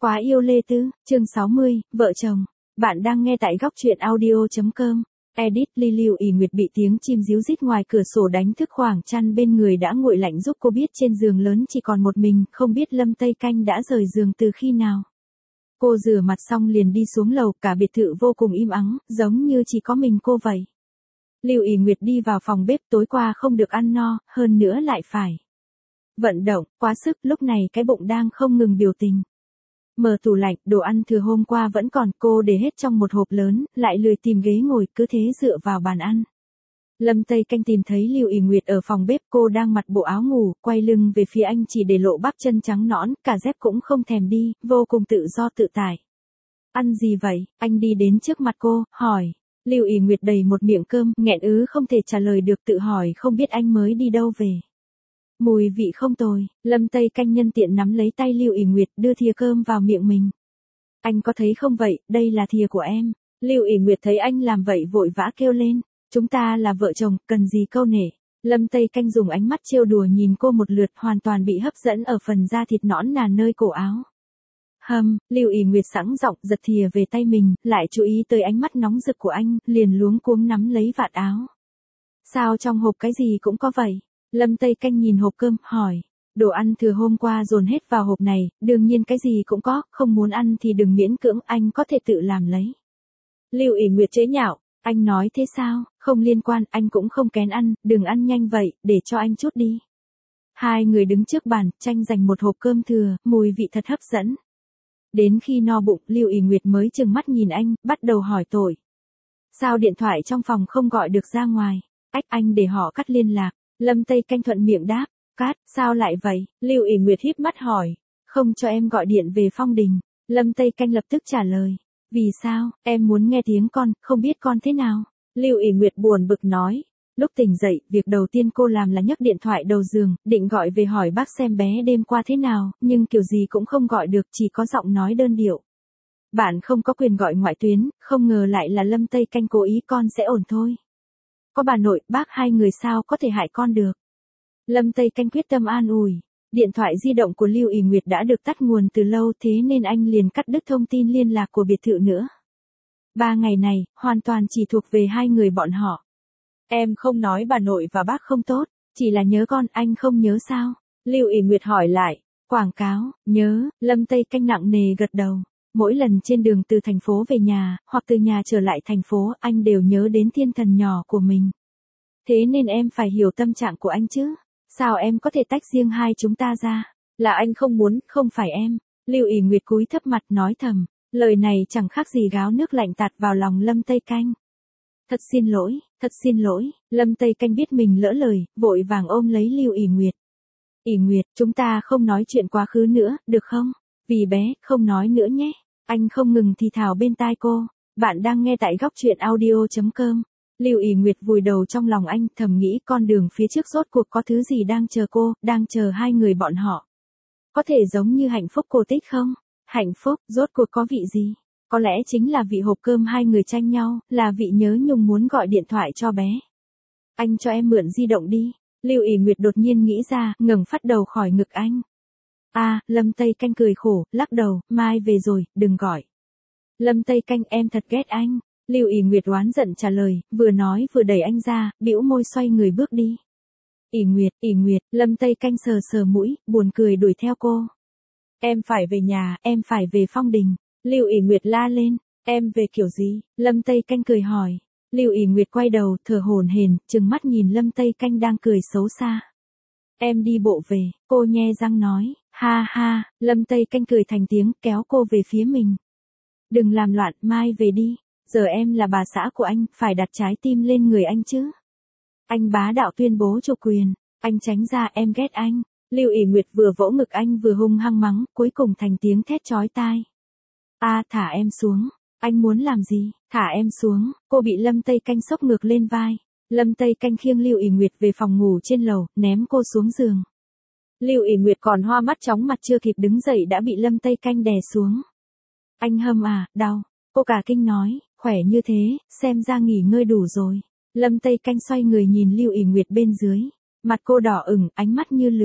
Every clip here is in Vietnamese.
Quá yêu Lê Tư, chương 60, vợ chồng. Bạn đang nghe tại góc truyện audio.com. Edit Lưu Ý Nguyệt bị tiếng chim ríu rít ngoài cửa sổ đánh thức, khoảng chăn bên người đã nguội lạnh giúp cô biết trên giường lớn chỉ còn một mình, không biết Lâm Tây Canh đã rời giường từ khi nào. Cô rửa mặt xong liền đi xuống lầu, cả biệt thự vô cùng im ắng, giống như chỉ có mình cô vậy. Lưu Ý Nguyệt đi vào phòng bếp, tối qua không được ăn no, hơn nữa lại phải vận động, quá sức, lúc này cái bụng đang không ngừng biểu tình. Mở tủ lạnh, đồ ăn thừa hôm qua vẫn còn, cô để hết trong một hộp lớn, lại lười tìm ghế ngồi, cứ thế dựa vào bàn ăn. Lâm Tây Canh tìm thấy Lưu Ý Nguyệt ở phòng bếp, cô đang mặc bộ áo ngủ, quay lưng về phía anh, chỉ để lộ bắp chân trắng nõn, cả dép cũng không thèm đi, vô cùng tự do tự tại. Ăn gì vậy? Anh đi đến trước mặt cô, hỏi. Lưu Ý Nguyệt đầy một miệng cơm, nghẹn không thể trả lời được, tự hỏi không biết anh mới đi đâu về. Mùi vị không tồi, Lâm Tây Canh nhân tiện nắm lấy tay Lưu Ý Nguyệt, đưa thìa cơm vào miệng mình. Anh có thấy không vậy, đây là thìa của em. Lưu Ý Nguyệt thấy anh làm vậy vội vã kêu lên, chúng ta là vợ chồng, cần gì câu nể. Lâm Tây Canh dùng ánh mắt trêu đùa nhìn cô một lượt, hoàn toàn bị hấp dẫn ở phần da thịt nõn nà nơi cổ áo. Lưu Ý Nguyệt sẵn giọng giật thìa về tay mình, lại chú ý tới ánh mắt nóng rực của anh, liền luống cuống nắm lấy vạt áo. Sao trong hộp cái gì cũng có vậy? Lâm Tây Canh nhìn hộp cơm, hỏi. Đồ ăn thừa hôm qua dồn hết vào hộp này, đương nhiên cái gì cũng có, không muốn ăn thì đừng miễn cưỡng, anh có thể tự làm lấy. Lưu Ý Nguyệt chế nhạo, anh nói thế sao, không liên quan, anh cũng không kén ăn, đừng ăn nhanh vậy, để cho anh chút đi. Hai người đứng trước bàn, tranh giành một hộp cơm thừa, mùi vị thật hấp dẫn. Đến khi no bụng, Lưu Ý Nguyệt mới trừng mắt nhìn anh, bắt đầu hỏi tội. Sao điện thoại trong phòng không gọi được ra ngoài? Anh để họ cắt liên lạc. Lâm Tây Canh thuận miệng đáp, cắt, sao lại vậy? Lưu Ý Nguyệt híp mắt hỏi, không cho em gọi điện về Phong Đình. Lâm Tây Canh lập tức trả lời, vì sao, em muốn nghe tiếng con, không biết con thế nào. Lưu Ý Nguyệt buồn bực nói, lúc tỉnh dậy, việc đầu tiên cô làm là nhấc điện thoại đầu giường, định gọi về hỏi bác xem bé đêm qua thế nào, nhưng kiểu gì cũng không gọi được, chỉ có giọng nói đơn điệu. Bạn không có quyền gọi ngoại tuyến, không ngờ lại là Lâm Tây Canh cố ý, con sẽ ổn thôi. Có bà nội, bác hai người sao có thể hại con được. Lâm Tây Canh quyết tâm an ủi. Điện thoại di động của Lưu Ý Nguyệt đã được tắt nguồn từ lâu, thế nên anh liền cắt đứt thông tin liên lạc của biệt thự nữa. 3 ngày này, hoàn toàn chỉ thuộc về hai người bọn họ. Em không nói bà nội và bác không tốt, chỉ là nhớ con, anh không nhớ sao? Lưu Ý Nguyệt hỏi lại. Quảng cáo, nhớ, Lâm Tây Canh nặng nề gật đầu. Mỗi lần trên đường từ thành phố về nhà, hoặc từ nhà trở lại thành phố, anh đều nhớ đến thiên thần nhỏ của mình. Thế nên em phải hiểu tâm trạng của anh chứ. Sao em có thể tách riêng hai chúng ta ra? Là anh không muốn, không phải em. Lưu Ý Nguyệt cúi thấp mặt nói thầm. Lời này chẳng khác gì gáo nước lạnh tạt vào lòng Lâm Tây Canh. Thật xin lỗi. Lâm Tây Canh biết mình lỡ lời, vội vàng ôm lấy Lưu Ý Nguyệt. Ý Nguyệt, chúng ta không nói chuyện quá khứ nữa, được không? Vì bé, không nói nữa nhé. Anh không ngừng thì thào bên tai cô. Bạn đang nghe tại góc truyện audio.com. Lưu Ý Nguyệt vùi đầu trong lòng anh, thầm nghĩ con đường phía trước rốt cuộc có thứ gì đang chờ cô, đang chờ hai người bọn họ. Có thể giống như hạnh phúc cô tích không? Hạnh phúc, rốt cuộc có vị gì? Có lẽ chính là vị hộp cơm hai người tranh nhau, là vị nhớ nhung muốn gọi điện thoại cho bé. Anh cho em mượn di động đi. Lưu Ý Nguyệt đột nhiên nghĩ ra, ngẩng phát đầu khỏi ngực anh. Lâm Tây Canh cười khổ, lắc đầu, mai về rồi, đừng gọi. Lâm Tây Canh, em thật ghét anh. Lưu Ý Nguyệt oán giận trả lời, vừa nói vừa đẩy anh ra, bĩu môi xoay người bước đi. Ý Nguyệt, Lâm Tây Canh sờ sờ mũi, buồn cười đuổi theo cô. Em phải về nhà, em phải về Phong Đình. Lưu Ý Nguyệt la lên, em về kiểu gì? Lâm Tây Canh cười hỏi. Lưu Ý Nguyệt quay đầu, thở hổn hển, trừng mắt nhìn Lâm Tây Canh đang cười xấu xa. Em đi bộ về, cô nhe răng nói, ha ha, Lâm Tây Canh cười thành tiếng, kéo cô về phía mình. Đừng làm loạn, mai về đi, giờ em là bà xã của anh, phải đặt trái tim lên người anh chứ. Anh bá đạo tuyên bố chủ quyền, anh tránh ra, em ghét anh. Lưu Ý Nguyệt vừa vỗ ngực anh vừa hung hăng mắng, cuối cùng thành tiếng thét chói tai. Thả em xuống, anh muốn làm gì, thả em xuống, cô bị Lâm Tây Canh xốc ngược lên vai. Lâm Tây Canh khiêng Lưu Ý Nguyệt về phòng ngủ trên lầu, ném cô xuống giường. Lưu Ý Nguyệt còn hoa mắt chóng mặt chưa kịp đứng dậy đã bị Lâm Tây Canh đè xuống. Anh đau, cô cả kinh nói, khỏe như thế, xem ra nghỉ ngơi đủ rồi. Lâm Tây Canh xoay người nhìn Lưu Ý Nguyệt bên dưới, mặt cô đỏ ửng, ánh mắt như lửa.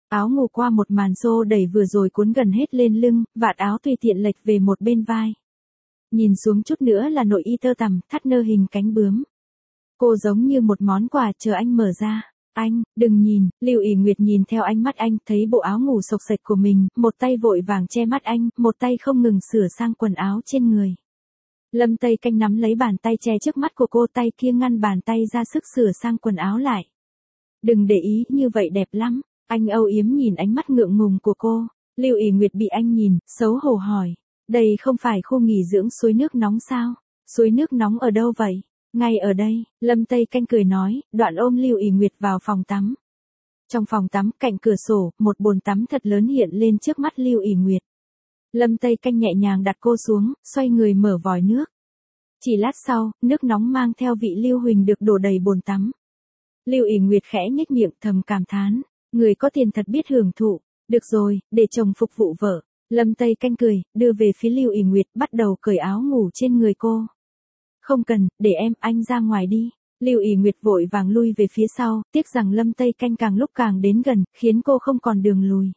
Áo ngủ qua một màn xô đẩy vừa rồi cuốn gần hết lên lưng, vạt áo tùy tiện lệch về một bên vai. Nhìn xuống chút nữa là nội y tơ tằm, thắt nơ hình cánh bướm. Cô giống như một món quà chờ anh mở ra. Anh, đừng nhìn, Lưu ỉ Nguyệt nhìn theo ánh mắt anh, thấy bộ áo ngủ xộc xệch của mình, một tay vội vàng che mắt anh, một tay không ngừng sửa sang quần áo trên người. Lâm Tây Canh nắm lấy bàn tay che trước mắt của cô, tay kia ngăn bàn tay ra sức sửa sang quần áo lại. Đừng để ý, như vậy đẹp lắm. Anh âu yếm nhìn ánh mắt ngượng ngùng của cô. Lưu ỉ Nguyệt bị anh nhìn, xấu hổ hỏi. Đây không phải khu nghỉ dưỡng suối nước nóng sao? Suối nước nóng ở đâu vậy? Ngay ở đây, Lâm Tây Canh cười nói, đoạn ôm Lưu ỉ Nguyệt vào phòng tắm. Trong phòng tắm, cạnh cửa sổ, một bồn tắm thật lớn hiện lên trước mắt Lưu ỉ Nguyệt. Lâm Tây Canh nhẹ nhàng đặt cô xuống, xoay người mở vòi nước. Chỉ lát sau, nước nóng mang theo vị lưu huỳnh được đổ đầy bồn tắm. Lưu ỉ Nguyệt khẽ nhếch miệng thầm cảm thán, người có tiền thật biết hưởng thụ. Được rồi, để chồng phục vụ vợ. Lâm Tây Canh cười, đưa về phía Lưu ỉ Nguyệt, bắt đầu cởi áo ngủ trên người cô. Không cần, để em, anh ra ngoài đi. Lưu ỉ Nguyệt vội vàng lui về phía sau, tiếc rằng Lâm Tây Canh càng lúc càng đến gần, khiến cô không còn đường lùi.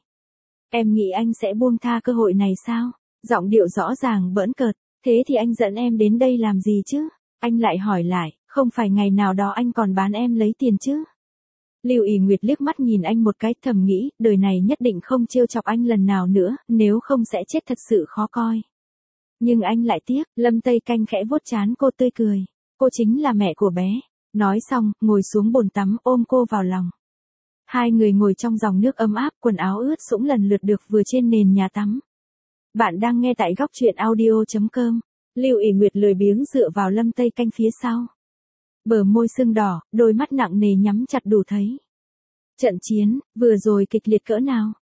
Em nghĩ anh sẽ buông tha cơ hội này sao? Giọng điệu rõ ràng bỡn cợt, thế thì anh dẫn em đến đây làm gì chứ? Anh lại hỏi lại, không phải ngày nào đó anh còn bán em lấy tiền chứ? Lưu ỉ Nguyệt liếc mắt nhìn anh một cái, thầm nghĩ, đời này nhất định không trêu chọc anh lần nào nữa, nếu không sẽ chết thật sự khó coi. Nhưng anh lại tiếc, Lâm Tây Canh khẽ vuốt trán cô, tươi cười. Cô chính là mẹ của bé. Nói xong, ngồi xuống bồn tắm, ôm cô vào lòng. Hai người ngồi trong dòng nước ấm áp, quần áo ướt sũng lần lượt được vừa trên nền nhà tắm. Bạn đang nghe tại góc truyện audio.com. Lưu ỉ Nguyệt lười biếng dựa vào Lâm Tây Canh phía sau. Bờ môi sưng đỏ, đôi mắt nặng nề nhắm chặt đủ thấy. Trận chiến, vừa rồi kịch liệt cỡ nào?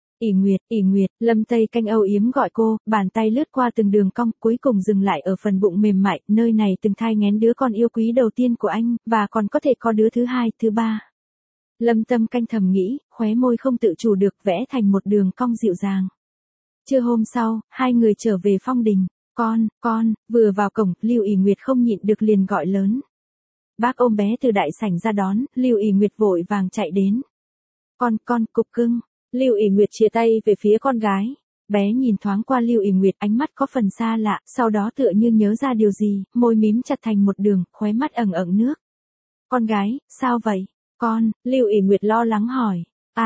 Ỉ Nguyệt, Lâm Tây Canh âu yếm gọi cô, bàn tay lướt qua từng đường cong, cuối cùng dừng lại ở phần bụng mềm mại, nơi này từng thai nghén đứa con yêu quý đầu tiên của anh, và còn có thể có đứa thứ hai, thứ ba. Lâm Tâm Canh thầm nghĩ, khóe môi không tự chủ được vẽ thành một đường cong dịu dàng. Trưa hôm sau, hai người trở về Phong Đình. Con, vừa vào cổng, Lưu ỉ Nguyệt không nhịn được liền gọi lớn. Bác ôm bé từ đại sảnh ra đón, Lưu ỉ Nguyệt vội vàng chạy đến. Con, cục cưng. Lưu ỉ Nguyệt chia tay về phía con gái. Bé nhìn thoáng qua Lưu ỉ Nguyệt, ánh mắt có phần xa lạ, sau đó tựa như nhớ ra điều gì, môi mím chặt thành một đường, khóe mắt ẩn ẩn nước. Con gái, sao vậy? Con, Lưu ỉ Nguyệt lo lắng hỏi.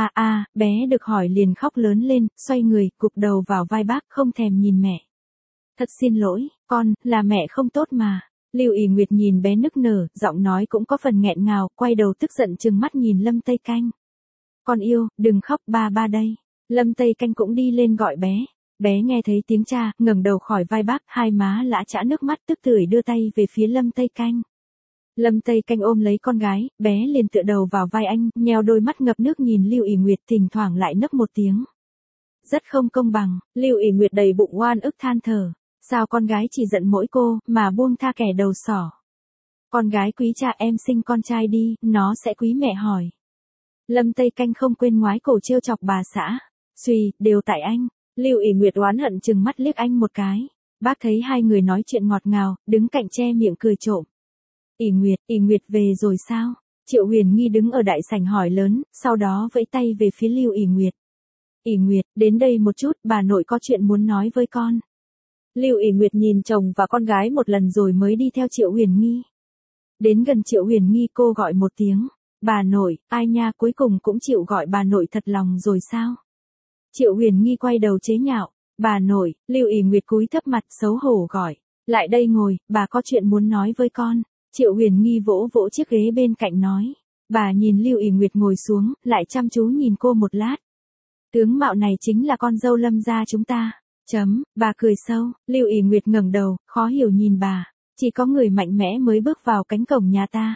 Bé được hỏi liền khóc lớn lên, xoay người, gục đầu vào vai bác, không thèm nhìn mẹ. Thật xin lỗi, con, là mẹ không tốt mà. Lưu ỉ Nguyệt nhìn bé nức nở, giọng nói cũng có phần nghẹn ngào, quay đầu tức giận trừng mắt nhìn Lâm Tây Canh. Con yêu, đừng khóc, ba đây. Lâm Tây Canh cũng đi lên gọi bé. Bé nghe thấy tiếng cha, ngẩng đầu khỏi vai bác, hai má lã chã nước mắt, tức tưởi đưa tay về phía Lâm Tây Canh. Lâm Tây Canh ôm lấy con gái, bé liền tựa đầu vào vai anh, nheo đôi mắt ngập nước nhìn Lưu ỉ Nguyệt, thỉnh thoảng lại nấc một tiếng. Rất không công bằng, Lưu ỉ Nguyệt đầy bụng oan ức than thở. Sao con gái chỉ giận mỗi cô, mà buông tha kẻ đầu sỏ? Con gái quý cha, em sinh con trai đi, nó sẽ quý mẹ hỏi. Lâm Tây Canh không quên ngoái cổ trêu chọc bà xã. Suy, đều tại anh. Lưu ỉ Nguyệt oán hận chừng mắt liếc anh một cái. Bác thấy hai người nói chuyện ngọt ngào, đứng cạnh che miệng cười trộm. ỉ Nguyệt về rồi sao? Triệu Huyền Nghi đứng ở đại sảnh hỏi lớn, sau đó vẫy tay về phía Lưu ỉ Nguyệt. ỉ Nguyệt, đến đây một chút, bà nội có chuyện muốn nói với con. Lưu ỉ Nguyệt nhìn chồng và con gái một lần rồi mới đi theo Triệu Huyền Nghi. Đến gần Triệu Huyền Nghi cô gọi một tiếng. Bà nội, ai nha, cuối cùng cũng chịu gọi bà nội thật lòng rồi sao? Triệu Huyền Nghi quay đầu chế nhạo. Bà nội, Lưu ỉ Nguyệt cúi thấp mặt xấu hổ gọi. Lại đây ngồi, bà có chuyện muốn nói với con. Triệu Huyền Nghi vỗ vỗ chiếc ghế bên cạnh nói. Bà nhìn Lưu ỉ Nguyệt ngồi xuống, lại chăm chú nhìn cô một lát. Tướng mạo này chính là con dâu Lâm gia chúng ta. Bà cười sâu, Lưu ỉ Nguyệt ngẩng đầu, khó hiểu nhìn bà. Chỉ có người mạnh mẽ mới bước vào cánh cổng nhà ta.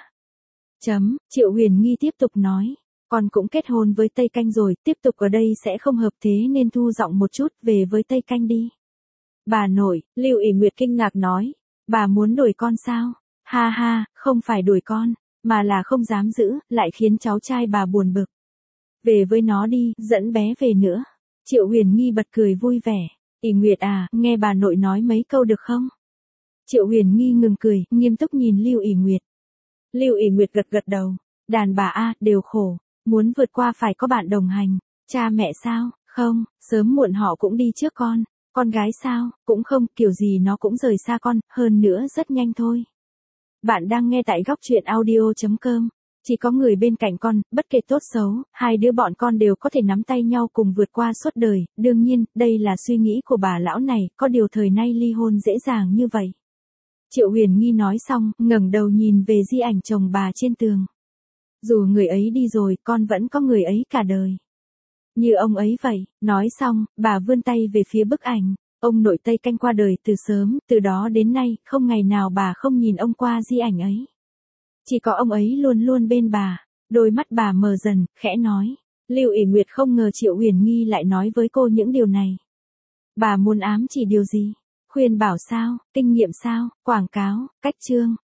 Triệu Huyền Nghi tiếp tục nói. Con cũng kết hôn với Tây Canh rồi, tiếp tục ở đây sẽ không hợp thế nên thu giọng một chút, về với Tây Canh đi. Bà nội, Lưu ỉ Nguyệt kinh ngạc nói. Bà muốn đuổi con sao? Ha, không phải đuổi con, mà là không dám giữ, lại khiến cháu trai bà buồn bực. Về với nó đi, dẫn bé về nữa. Triệu Huyền Nghi bật cười vui vẻ. ỉ Nguyệt à, nghe bà nội nói mấy câu được không? Triệu Huyền Nghi ngừng cười, nghiêm túc nhìn Lưu ỉ Nguyệt. Lưu ỉ Nguyệt gật đầu. Đàn bà đều khổ, muốn vượt qua phải có bạn đồng hành. Cha mẹ sao? Không, sớm muộn họ cũng đi trước con. Con gái sao? Cũng không, kiểu gì nó cũng rời xa con, hơn nữa rất nhanh thôi. Bạn đang nghe tại góc truyện audio.com. Chỉ có người bên cạnh con, bất kể tốt xấu, hai đứa bọn con đều có thể nắm tay nhau cùng vượt qua suốt đời. Đương nhiên, đây là suy nghĩ của bà lão này, có điều thời nay ly hôn dễ dàng như vậy. Triệu Huyền Nghi nói xong, ngẩng đầu nhìn về di ảnh chồng bà trên tường. Dù người ấy đi rồi, con vẫn có người ấy cả đời. Như ông ấy vậy, nói xong, bà vươn tay về phía bức ảnh. Ông nội Tây Canh qua đời từ sớm, từ đó đến nay, không ngày nào bà không nhìn ông qua di ảnh ấy. Chỉ có ông ấy luôn luôn bên bà. Đôi mắt bà mờ dần, khẽ nói. Lưu ỷ Nguyệt không ngờ Triệu Huyền Nghi lại nói với cô những điều này. Bà muốn ám chỉ điều gì? Khuyên bảo sao? Kinh nghiệm sao? Quảng cáo? Cách chương?